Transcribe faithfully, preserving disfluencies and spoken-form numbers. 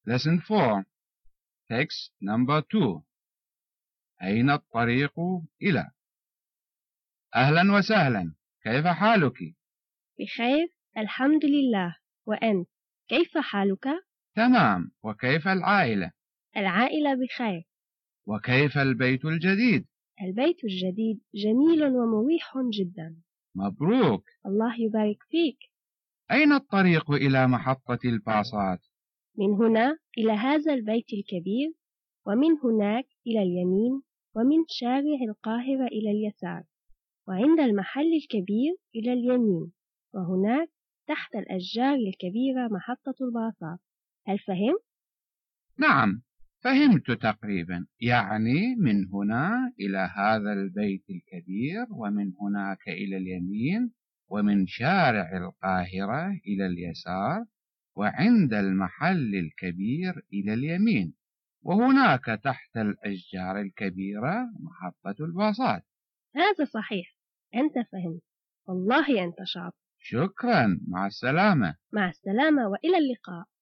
Lesson four. Text number two. أين الطريق إلى؟ أهلا وسهلا، كيف حالك؟ بخير الحمد لله، وأنت كيف حالك؟ تمام، وكيف العائلة؟ العائلة بخير. وكيف البيت الجديد؟ البيت الجديد جميل ومريح جدا. مبروك. الله يبارك فيك. أين الطريق إلى محطة الباصات؟ من هنا إلى هذا البيت الكبير، ومن هناك إلى اليمين، ومن شارع القاهرة إلى اليسار، وعند المحل الكبير إلى اليمين، وهناك تحت الأشجار الكبيرة محطة الباصات. هل فهمت؟ نعم، فهمت تقريبا. يعني من هنا إلى هذا البيت الكبير، ومن هناك إلى اليمين، ومن شارع القاهرة إلى اليسار، وعند المحل الكبير إلى اليمين، وهناك تحت الأشجار الكبيرة محطة الباصات. هذا صحيح، أنت فهمت. والله أنت شاطر. شكرا، مع السلامة. مع السلامة وإلى اللقاء.